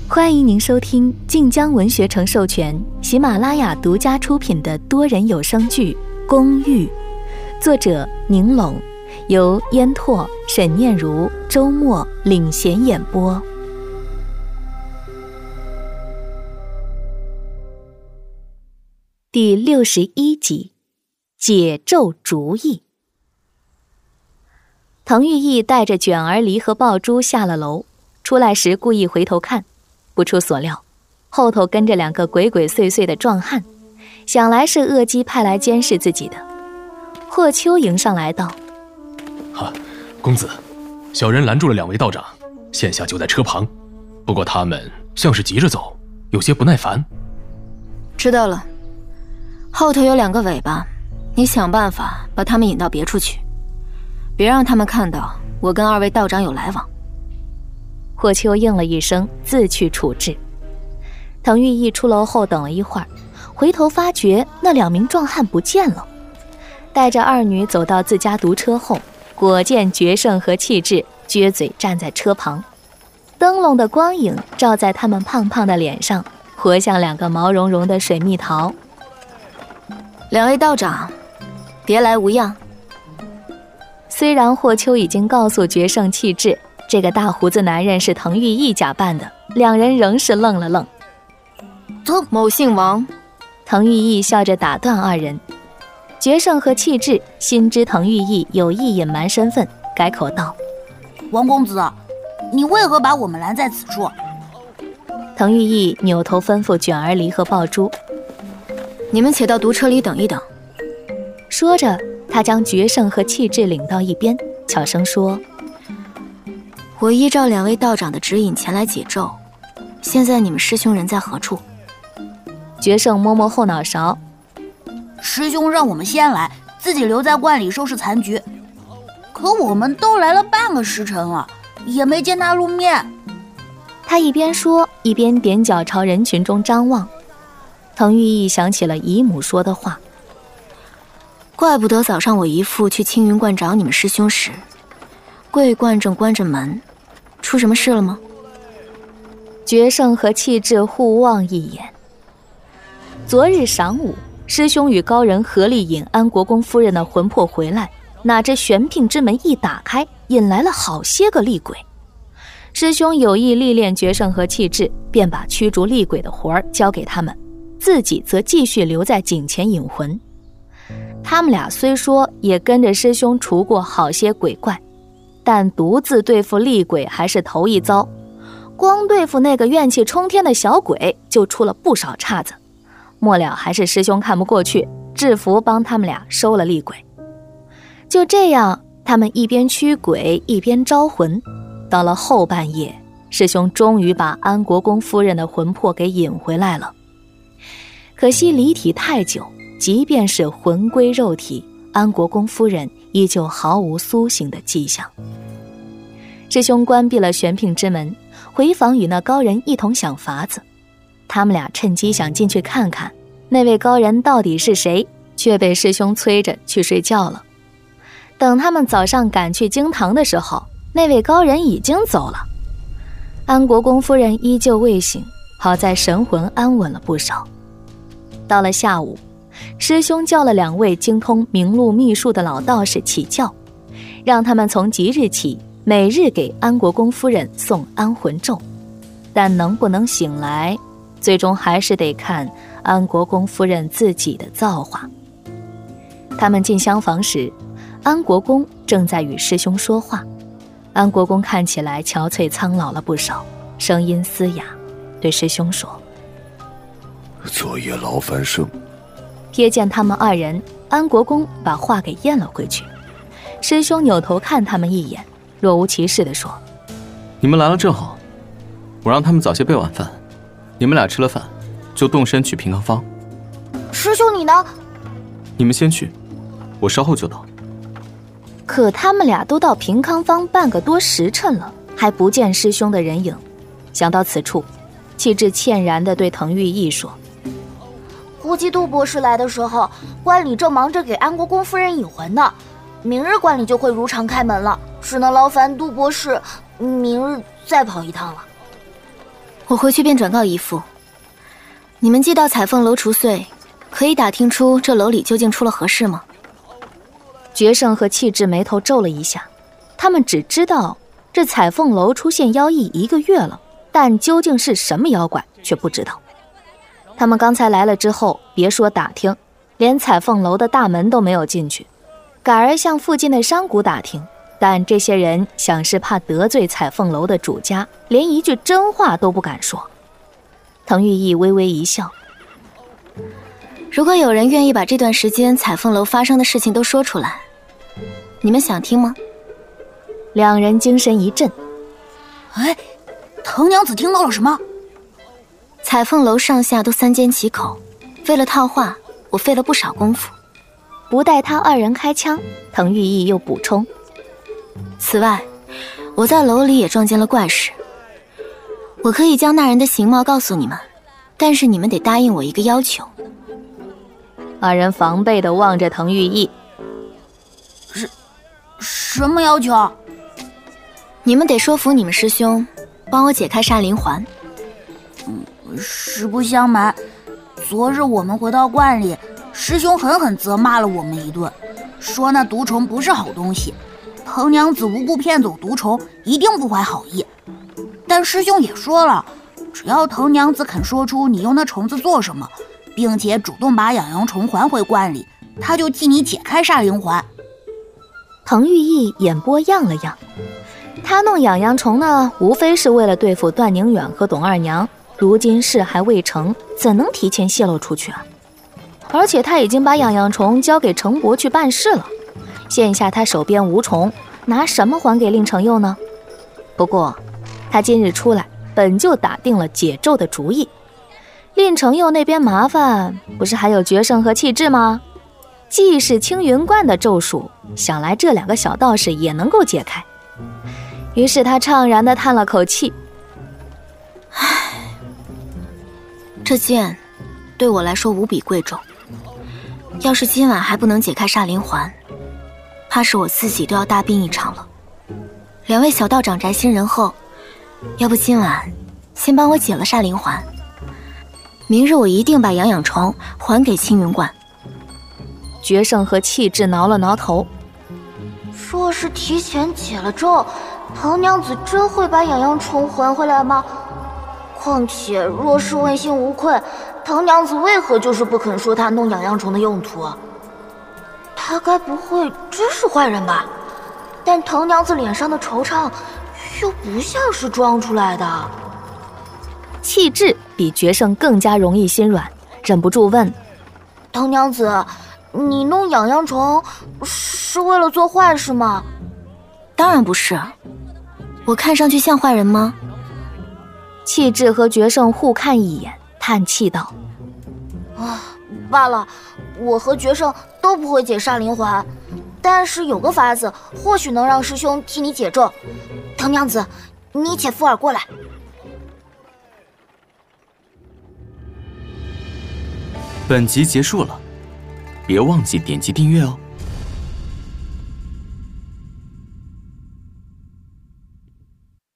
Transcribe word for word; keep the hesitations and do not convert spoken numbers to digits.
欢迎您收听晋江文学城授权、喜马拉雅独家出品的多人有声剧《公寓》，作者宁拢，由烟拓、沈念如、周末领衔演播。第六十一集，解咒主意。滕玉义带着卷儿梨和爆珠下了楼，出来时故意回头看，不出所料，后头跟着两个鬼鬼祟祟的壮汉，想来是恶姬派来监视自己的。霍秋迎上来道： 哈，公子，小人拦住了两位道长，现下就在车旁，不过他们像是急着走，有些不耐烦。 知道了，后头有两个尾巴，你想办法把他们引到别处去，别让他们看到我跟二位道长有来往。 霍秋应了一声，自去处置。滕玉义出楼后等了一会儿，回头发觉那两名壮汉不见了，带着二女走到自家独车后，果见决胜和气质撅嘴站在车旁，灯笼的光影照在他们胖胖的脸上，活像两个毛茸茸的水蜜桃。 两位道长，别来无恙。 虽然霍秋已经告诉决胜气质这个大胡子男人是滕玉义假扮的，两人仍是愣了愣。 曾某姓王。 滕玉义笑着打断二人。决胜和气质心知滕玉义有意隐瞒身份，改口道： 王公子，你为何把我们拦在此处？ 滕玉义扭头吩咐卷儿梨和爆珠： 你们且到毒车里等一等。 说着，他将决胜和气质领到一边，悄声说： 我依照两位道长的指引前来解咒，现在你们师兄人在何处？ 决胜摸摸后脑勺： 师兄让我们先来，自己留在观里收拾残局，可我们都来了半个时辰了，也没见他露面。 他一边说，一边踮脚朝人群中张望。滕玉义想起了姨母说的话， 怪不得早上我姨父去青云观找你们师兄时，桂冠正关着门，出什么事了吗？ 决胜和气质互望一眼。昨日晌午，师兄与高人合力引安国公夫人的魂魄回来，哪知玄牝之门一打开，引来了好些个厉鬼。师兄有意历练决胜和气质，便把驱逐厉鬼的活儿交给他们，自己则继续留在井前引魂。他们俩虽说也跟着师兄除过好些鬼怪，但独自对付厉鬼还是头一遭，光对付那个怨气冲天的小鬼就出了不少岔子，末了还是师兄看不过去，制服帮他们俩收了厉鬼。就这样，他们一边驱鬼一边招魂，到了后半夜，师兄终于把安国公夫人的魂魄给引回来了。可惜离体太久，即便是魂归肉体，安国公夫人依旧毫无苏醒的迹象。师兄关闭了玄牝之门，回房与那高人一同想法子。他们俩趁机想进去看看那位高人到底是谁，却被师兄催着去睡觉了。等他们早上赶去京堂的时候，那位高人已经走了。安国公夫人依旧未醒，好在神魂安稳了不少。到了下午，师兄叫了两位精通明路秘术的老道士起教，让他们从即日起每日给安国公夫人诵安魂咒，但能不能醒来，最终还是得看安国公夫人自己的造化。他们进厢房时，安国公正在与师兄说话。安国公看起来憔悴苍老了不少，声音嘶哑，对师兄说： 昨夜劳烦生。 瞥见他们二人，安国公把话给咽了回去。师兄扭头看他们一眼，若无其事地说： 你们来了正好，我让他们早些备晚饭，你们俩吃了饭就动身去平康坊。 师兄你呢？ 你们先去，我稍后就到。 可他们俩都到平康坊半个多时辰了，还不见师兄的人影。想到此处，气质歉然地对滕玉义说： 估计杜博士来的时候，观里正忙着给安国公夫人引魂呢，明日观里就会如常开门了，只能劳烦杜博士明日再跑一趟了。 我回去便转告姨父，你们寄到彩凤楼除祟，可以打听出这楼里究竟出了何事吗？ 决胜和气质眉头皱了一下，他们只知道这彩凤楼出现妖异一个月了，但究竟是什么妖怪却不知道。他们刚才来了之后，别说打听，连彩凤楼的大门都没有进去，改而向附近的山谷打听，但这些人想是怕得罪彩凤楼的主家，连一句真话都不敢说。滕玉义微微一笑， 如果有人愿意把这段时间彩凤楼发生的事情都说出来，你们想听吗？ 两人精神一振。 哎，滕娘子听到了什么？ 彩凤楼上下都三缄其口，为了套话，我费了不少功夫。 不待他二人开腔，滕玉义又补充： 此外，我在楼里也撞见了怪事。我可以将那人的形貌告诉你们，但是你们得答应我一个要求。 二人防备地望着滕玉义。 是，什么要求？ 你们得说服你们师兄，帮我解开煞灵环。 嗯，实不相瞒，昨日我们回到观里，师兄狠狠责骂了我们一顿，说那毒虫不是好东西，滕娘子无故骗走毒虫，一定不怀好意。但师兄也说了，只要滕娘子肯说出你用那虫子做什么，并且主动把养阳虫还回观里，他就替你解开煞灵环。 滕玉义眼波漾了漾，他弄养阳虫呢，无非是为了对付段宁远和董二娘，如今事还未成，怎能提前泄露出去啊？而且他已经把养阳虫交给程伯去办事了，现下他手边无虫，拿什么还给令程佑呢？不过他今日出来，本就打定了解咒的主意。令程佑那边麻烦，不是还有决胜和气质吗？既是青云观的咒术，想来这两个小道士也能够解开。于是他怅然地叹了口气： 唉，这剑对我来说无比贵重，要是今晚还不能解开煞灵环，怕是我自己都要大病一场了。两位小道长宅心仁厚，要不今晚先帮我解了煞灵环，明日我一定把养养虫还给青云观。 决胜和气质挠了挠头， 若是提前解了咒，滕娘子真会把养阳虫还回来吗？况且若是问心无愧，滕娘子为何就是不肯说她弄养阳虫的用途？她该不会真是坏人吧？但滕娘子脸上的惆怅又不像是装出来的。 气质比决胜更加容易心软，忍不住问： 滕娘子，你弄养阳虫是为了做坏事吗？ 当然不是，我看上去像坏人吗？ 气质和决胜互看一眼，叹气道： 啊，罢了，我和决胜都不会解煞灵环，但是有个法子，或许能让师兄替你解咒。滕娘子，你且附耳过来。 本集结束了，别忘记点击订阅哦。